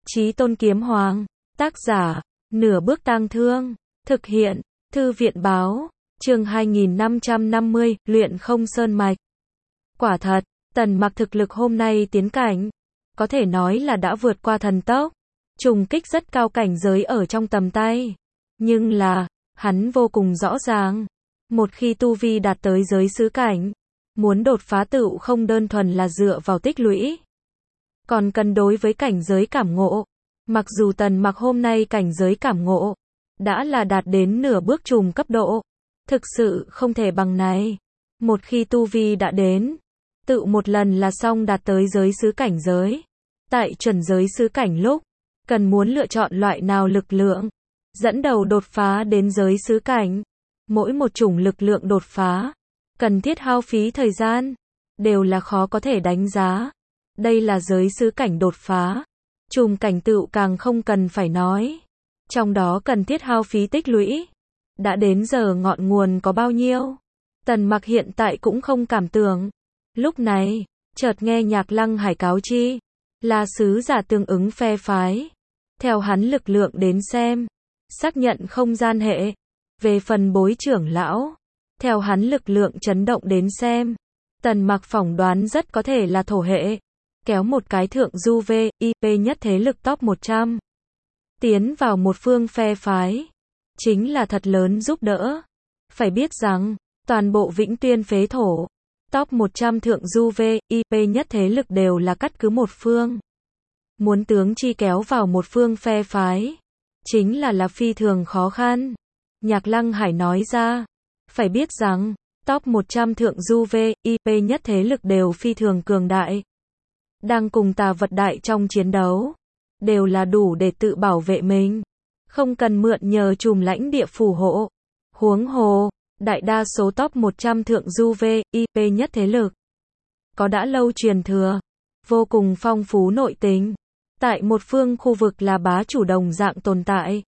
Chí Tôn Kiếm Hoàng, tác giả, Nửa Bước Tang Thương, thực hiện, Thư viện báo, chương 2550, luyện không sơn mạch. Quả thật, Tần Mặc thực lực hôm nay tiến cảnh, có thể nói là đã vượt qua thần tốc, trùng kích rất cao cảnh giới ở trong tầm tay. Nhưng là, hắn vô cùng rõ ràng, một khi tu vi đạt tới giới xứ cảnh, muốn đột phá tựu không đơn thuần là dựa vào tích lũy, còn cần đối với cảnh giới cảm ngộ. Mặc dù Tần Mặc hôm nay cảnh giới cảm ngộ đã là đạt đến nửa bước trùm cấp độ, thực sự không thể bằng này. Một khi tu vi đã đến, tự một lần là xong đạt tới giới xứ cảnh giới. Tại chuẩn giới xứ cảnh lúc, cần muốn lựa chọn loại nào lực lượng dẫn đầu đột phá đến giới xứ cảnh. Mỗi một chủng lực lượng đột phá, cần thiết hao phí thời gian, đều là khó có thể đánh giá. Đây là giới xứ cảnh đột phá. Trùm cảnh tựu càng không cần phải nói. Trong đó cần thiết hao phí tích lũy. Đã đến giờ ngọn nguồn có bao nhiêu? Tần Mặc hiện tại cũng không cảm tưởng. Lúc này, chợt nghe Nhạc Lăng Hải cáo chi, là sứ giả tương ứng phe phái. Theo hắn lực lượng đến xem, xác nhận không gian hệ. Về phần Bối trưởng lão, theo hắn lực lượng chấn động đến xem, Tần Mặc phỏng đoán rất có thể là thổ hệ. Kéo một cái thượng du VIP nhất thế lực top 100. Tiến vào một phương phe phái. Chính là thật lớn giúp đỡ. Phải biết rằng, toàn bộ Vĩnh Tuyên phế thổ, top 100 thượng du VIP nhất thế lực đều là cắt cứ một phương. Muốn tướng chi kéo vào một phương phe phái, chính là phi thường khó khăn. Nhạc Lăng Hải nói ra, phải biết rằng, top 100 thượng du VIP nhất thế lực đều phi thường cường đại. Đang cùng tà vật đại trong chiến đấu, đều là đủ để tự bảo vệ mình, không cần mượn nhờ chùm lãnh địa phù hộ. Huống hồ, đại đa số top 100 thượng du VIP nhất thế lực, có đã lâu truyền thừa, vô cùng phong phú nội tình, tại một phương khu vực là bá chủ đồng dạng tồn tại.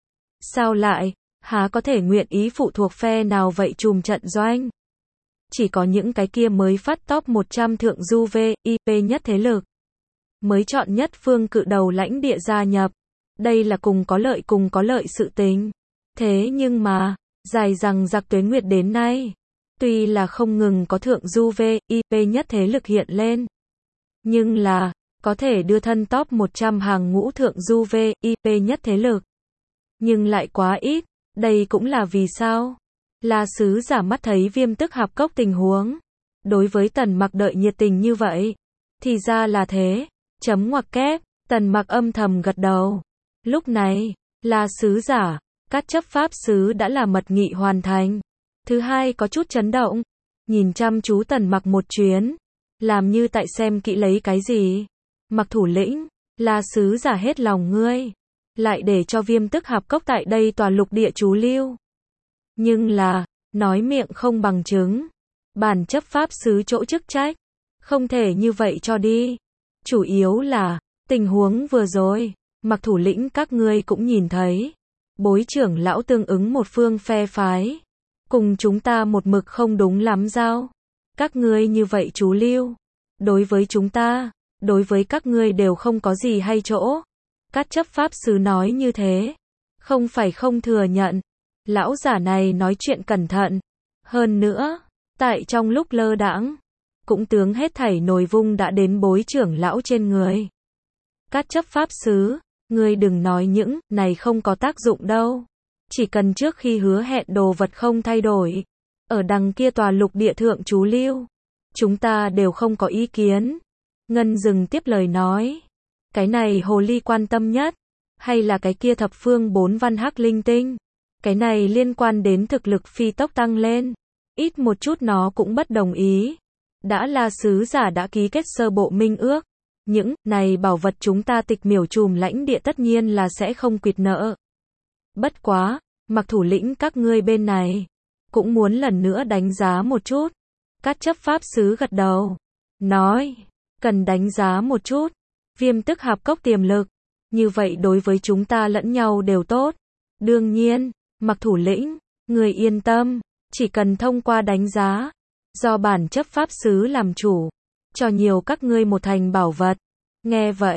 Sao lại, há có thể nguyện ý phụ thuộc phe nào vậy chùm trận doanh? Chỉ có những cái kia mới phát top 100 thượng du VIP nhất thế lực, mới chọn nhất phương cự đầu lãnh địa gia nhập. Đây là cùng có lợi sự tình. Thế nhưng mà, dài rằng giặc tuế nguyệt đến nay, tuy là không ngừng có thượng du VIP nhất thế lực hiện lên, nhưng là, có thể đưa thân top 100 hàng ngũ thượng du VIP nhất thế lực, nhưng lại quá ít. Đây cũng là vì sao? Là sứ giả mắt thấy Viêm Tức Hạp Cốc tình huống, đối với Tần Mặc đợi nhiệt tình như vậy. Thì ra là thế. Chấm ngoặc kép, Tần Mặc âm thầm gật đầu. Lúc này, là sứ giả, các chấp pháp sứ đã là mật nghị hoàn thành. Thứ hai có chút chấn động, nhìn chăm chú Tần Mặc một chuyến, làm như tại xem kỹ lấy cái gì. Mặc thủ lĩnh, là sứ giả hết lòng ngươi, lại để cho Viêm Tức Hạp Cốc tại đây tòa lục địa trú lưu. Nhưng là, nói miệng không bằng chứng. Bản chấp pháp sứ chỗ chức trách, không thể như vậy cho đi. Chủ yếu là, tình huống vừa rồi, Mặc thủ lĩnh các ngươi cũng nhìn thấy. Bối trưởng lão tương ứng một phương phe phái, cùng chúng ta một mực không đúng lắm giao. Các ngươi như vậy trú lưu, đối với chúng ta, đối với các ngươi đều không có gì hay chỗ. Các chấp pháp sứ nói như thế, không phải không thừa nhận. Lão giả này nói chuyện cẩn thận. Hơn nữa, tại trong lúc lơ đãng, cũng tướng hết thảy nồi vung đã đến bối trưởng lão trên người. Các chấp pháp sứ, ngươi đừng nói những này không có tác dụng đâu. Chỉ cần trước khi hứa hẹn đồ vật không thay đổi, ở đằng kia tòa lục địa thượng trú lưu, chúng ta đều không có ý kiến. Ngân dừng tiếp lời nói, cái này hồ ly quan tâm nhất, hay là cái kia thập phương 4 văn hắc linh tinh? Cái này liên quan đến thực lực phi tốc tăng lên, ít một chút nó cũng bất đồng ý. Đã là sứ giả đã ký kết sơ bộ minh ước, những này bảo vật chúng ta tịch miểu chùm lãnh địa tất nhiên là sẽ không quyệt nợ. Bất quá, Mặc thủ lĩnh các ngươi bên này, cũng muốn lần nữa đánh giá một chút. Các chấp pháp sứ gật đầu, nói, cần đánh giá một chút. Viêm Tức Hạp Cốc tiềm lực, như vậy đối với chúng ta lẫn nhau đều tốt. Đương nhiên, Mặc thủ lĩnh, người yên tâm, chỉ cần thông qua đánh giá, do bản chấp pháp sứ làm chủ, cho nhiều các ngươi một thành bảo vật. Nghe vậy,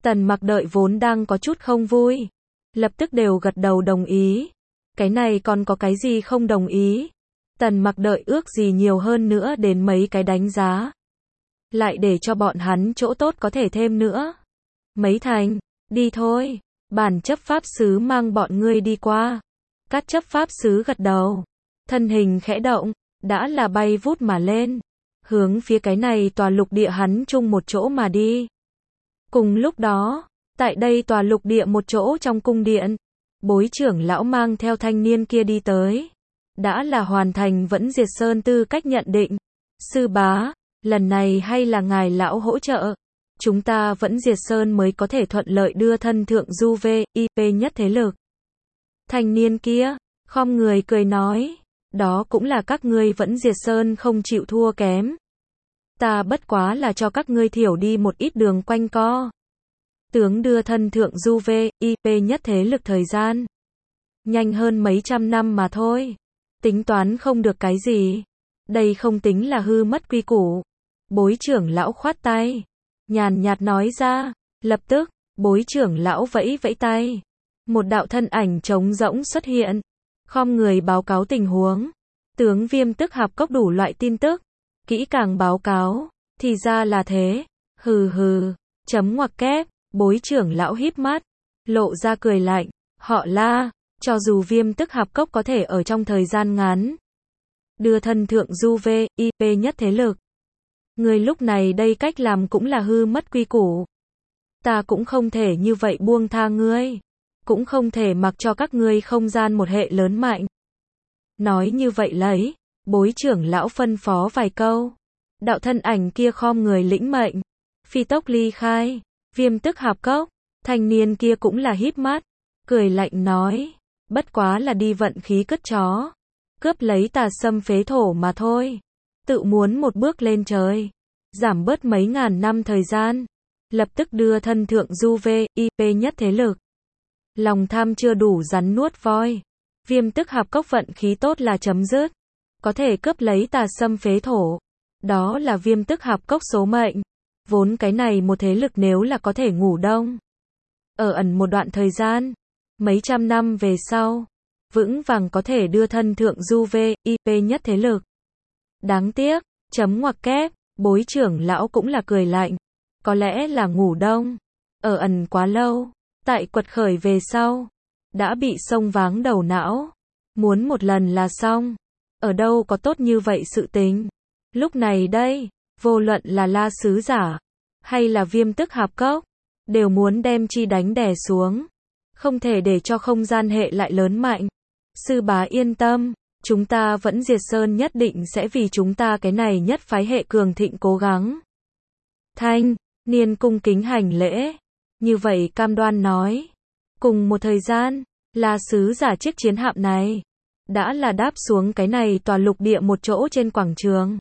Tần Mặc Đợi vốn đang có chút không vui, lập tức đều gật đầu đồng ý. Cái này còn có cái gì không đồng ý? Tần Mặc Đợi ước gì nhiều hơn nữa đến mấy cái đánh giá. Lại để cho bọn hắn chỗ tốt có thể thêm nữa. Mấy thành, đi thôi, bản chấp pháp sứ mang bọn ngươi đi qua. Các chấp pháp sứ gật đầu, thân hình khẽ động, đã là bay vút mà lên, hướng phía cái này tòa lục địa hắn chung một chỗ mà đi. Cùng lúc đó, tại đây tòa lục địa một chỗ trong cung điện, Bối trưởng lão mang theo thanh niên kia đi tới. Đã là hoàn thành Vẫn Diệt Sơn tư cách nhận định. Sư bá, lần này hay là ngài lão hỗ trợ, chúng ta Vẫn Diệt Sơn mới có thể thuận lợi đưa thân thượng du VIP nhất thế lực. Thanh niên kia, khom người cười nói, đó cũng là các ngươi Vẫn Diệt Sơn không chịu thua kém. Ta bất quá là cho các ngươi thiểu đi một ít đường quanh co. Tướng đưa thân thượng du VIP nhất thế lực thời gian. Nhanh hơn mấy trăm năm mà thôi. Tính toán không được cái gì. Đây không tính là hư mất quy củ. Bối trưởng lão khoát tay. Nhàn nhạt nói ra. Lập tức, bối trưởng lão vẫy vẫy tay. Một đạo thân ảnh trống rỗng xuất hiện. Khom người báo cáo tình huống. Tướng Viêm Tức Hạp Cốc đủ loại tin tức. Kỹ càng báo cáo. Thì ra là thế. Hừ hừ. Chấm ngoặc kép. Bối trưởng lão híp mắt. Lộ ra cười lạnh. Họ La. Cho dù Viêm Tức Hạp Cốc có thể ở trong thời gian ngắn đưa thân thượng du VIP nhất thế lực, người lúc này đây cách làm cũng là hư mất quy củ. Ta cũng không thể như vậy buông tha ngươi, cũng không thể mặc cho các ngươi không gian một hệ lớn mạnh. Nói như vậy lấy, bối trưởng lão phân phó vài câu. Đạo thân ảnh kia khom người lĩnh mệnh, phi tốc ly khai. Viêm Tức Hạp Cốc, thanh niên kia cũng là híp mắt, cười lạnh nói, bất quá là đi vận khí cất chó, cướp lấy Tà Sâm phế thổ mà thôi. Tự muốn một bước lên trời, giảm bớt mấy ngàn năm thời gian, lập tức đưa thân thượng du VIP nhất thế lực. Lòng tham chưa đủ rắn nuốt voi. Viêm Tức Hạp Cốc vận khí tốt là chấm dứt, có thể cướp lấy Tà Sâm phế thổ. Đó là Viêm Tức Hạp Cốc số mệnh. Vốn cái này một thế lực nếu là có thể ngủ đông, ở ẩn một đoạn thời gian, mấy trăm năm về sau, vững vàng có thể đưa thân thượng du VIP nhất thế lực. Đáng tiếc, chấm ngoặc kép, bối trưởng lão cũng là cười lạnh. Có lẽ là ngủ đông, ở ẩn quá lâu, tại quật khởi về sau, đã bị xông váng đầu não. Muốn một lần là xong, ở đâu có tốt như vậy sự tình. Lúc này đây, vô luận là La Sứ Giả, hay là Viêm Tức Hạp Cốc, đều muốn đem chi đánh đè xuống. Không thể để cho không gian hệ lại lớn mạnh. Sư bá yên tâm, chúng ta Vẫn Diệt Sơn nhất định sẽ vì chúng ta cái này nhất phái hệ cường thịnh cố gắng. Thanh niên cung kính hành lễ, như vậy cam đoan nói. Cùng một thời gian, La Sứ Giả chiếc chiến hạm này đã là đáp xuống cái này tòa lục địa một chỗ trên quảng trường.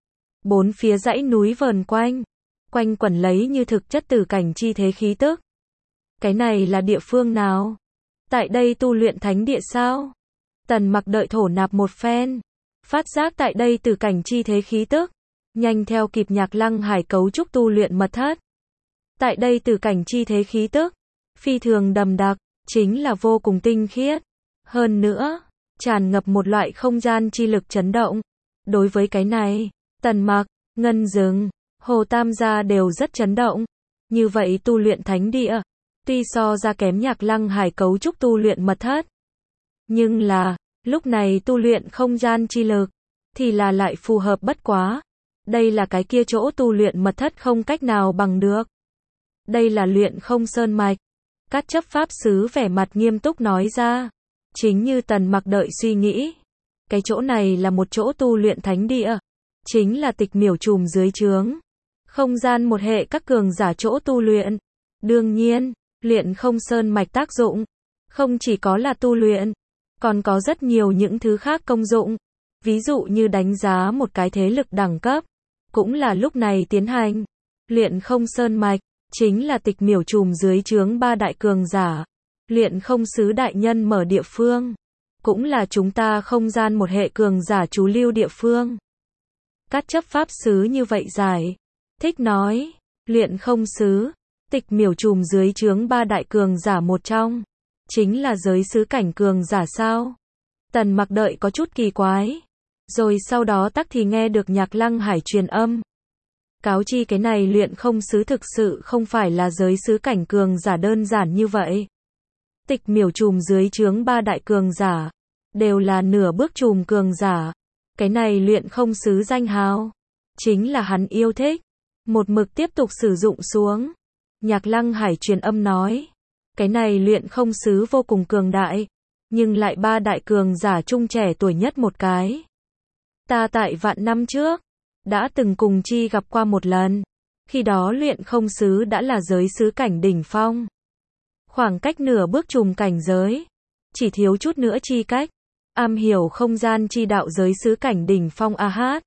Bốn phía dãy núi vờn quanh, quanh quẩn lấy như thực chất tử cảnh chi thế khí tức. Cái này là địa phương nào? Tại đây tu luyện thánh địa sao? Tần Mặc đợi thổ nạp một phen, phát giác tại đây tử cảnh chi thế khí tức, nhanh theo kịp Nhạc Lăng Hải cấu trúc tu luyện mật thất. Tại đây tử cảnh chi thế khí tức, phi thường đậm đặc, chính là vô cùng tinh khiết. Hơn nữa, tràn ngập một loại không gian chi lực chấn động. Đối với cái này, Tần Mặc, Ngân Dừng, Hồ Tam gia đều rất chấn động. Như vậy tu luyện thánh địa, tuy so ra kém Nhạc Lăng Hải cấu trúc tu luyện mật thất, nhưng là, lúc này tu luyện không gian chi lực, thì là lại phù hợp bất quá. Đây là cái kia chỗ tu luyện mật thất không cách nào bằng được. Đây là luyện không sơn mạch. Các chấp pháp sứ vẻ mặt nghiêm túc nói ra. Chính như Tần Mặc đợi suy nghĩ. Cái chỗ này là một chỗ tu luyện thánh địa. Chính là Tịch Miểu Trùm dưới trướng. Không gian một hệ các cường giả chỗ tu luyện. Đương nhiên, luyện không sơn mạch tác dụng. Không chỉ có là tu luyện. Còn có rất nhiều những thứ khác công dụng. Ví dụ như đánh giá một cái thế lực đẳng cấp. Cũng là lúc này tiến hành. Luyện không sơn mạch. Chính là Tịch Miểu Trùm dưới trướng ba đại cường giả. Luyện không sứ đại nhân mở địa phương. Cũng là chúng ta không gian một hệ cường giả trú lưu địa phương. Các chấp pháp sứ như vậy giải thích nói. Luyện không sứ, Tịch miểu trùm dưới trướng ba đại cường giả một trong, chính là giới sứ cảnh cường giả sao? Tần Mặc đợi có chút kỳ quái. Rồi sau đó tắc thì nghe được Nhạc Lăng Hải truyền âm. Cáo chi cái này luyện không sứ thực sự không phải là giới sứ cảnh cường giả đơn giản như vậy. Tịch miểu trùm dưới trướng ba đại cường giả, đều là nửa bước trùm cường giả. Cái này luyện không sứ danh hào, chính là hắn yêu thích. Một mực tiếp tục sử dụng xuống. Nhạc Lăng Hải truyền âm nói. Cái này luyện không sứ vô cùng cường đại, nhưng lại ba đại cường giả trung trẻ tuổi nhất một cái. Ta tại vạn năm trước, đã từng cùng chi gặp qua một lần. Khi đó luyện không sứ đã là giới sứ cảnh đỉnh phong. Khoảng cách nửa bước trùm cảnh giới. Chỉ thiếu chút nữa chi cách. Am hiểu không gian chi đạo giới sứ cảnh đỉnh phong a hát.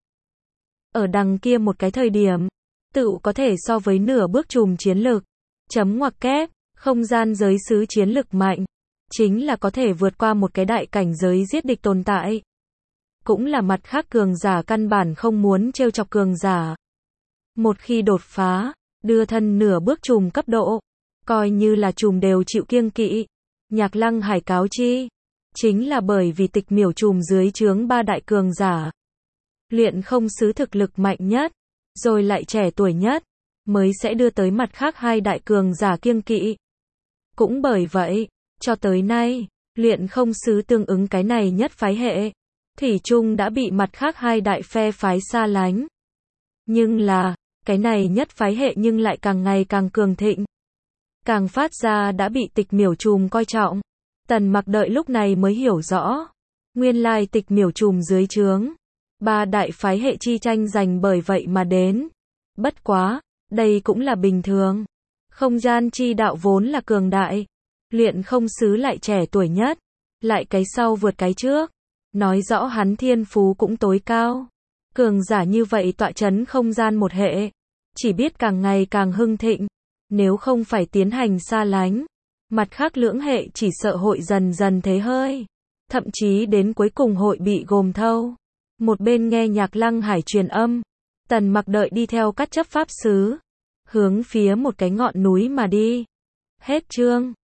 Ở đằng kia một cái thời điểm, tự có thể so với nửa bước trùm chiến lực. Chấm ngoặc kép, không gian giới sứ chiến lực mạnh. Chính là có thể vượt qua một cái đại cảnh giới giết địch tồn tại. Cũng là mặt khác cường giả căn bản không muốn trêu chọc cường giả. Một khi đột phá, đưa thân nửa bước trùm cấp độ, coi như là trùm đều chịu kiêng kỵ. Nhạc Lăng Hải cáo chi, chính là bởi vì tịch miểu trùm dưới trướng ba đại cường giả. Luyện không sứ thực lực mạnh nhất, rồi lại trẻ tuổi nhất, mới sẽ đưa tới mặt khác hai đại cường giả kiêng kỵ. Cũng bởi vậy, cho tới nay, luyện không sứ tương ứng cái này nhất phái hệ, thủy chung đã bị mặt khác hai đại phe phái xa lánh. Nhưng là, cái này nhất phái hệ nhưng lại càng ngày càng cường thịnh. Càng phát ra đã bị tịch miểu trùm coi trọng. Tần Mặc đợi lúc này mới hiểu rõ. Nguyên lai tịch miểu trùm dưới trướng. Ba đại phái hệ chi tranh giành bởi vậy mà đến. Bất quá, đây cũng là bình thường. Không gian chi đạo vốn là cường đại. Luyện không sứ lại trẻ tuổi nhất. Lại cái sau vượt cái trước. Nói rõ hắn thiên phú cũng tối cao. Cường giả như vậy tọa chấn không gian một hệ. Chỉ biết càng ngày càng hưng thịnh. Nếu không phải tiến hành xa lánh. Mặt khác lưỡng hệ chỉ sợ hội dần dần thế hơi. Thậm chí đến cuối cùng hội bị gồm thâu. Một bên nghe Nhạc Lăng Hải truyền âm. Tần Mặc đợi đi theo các chấp pháp sứ. Hướng phía một cái ngọn núi mà đi. Hết chương.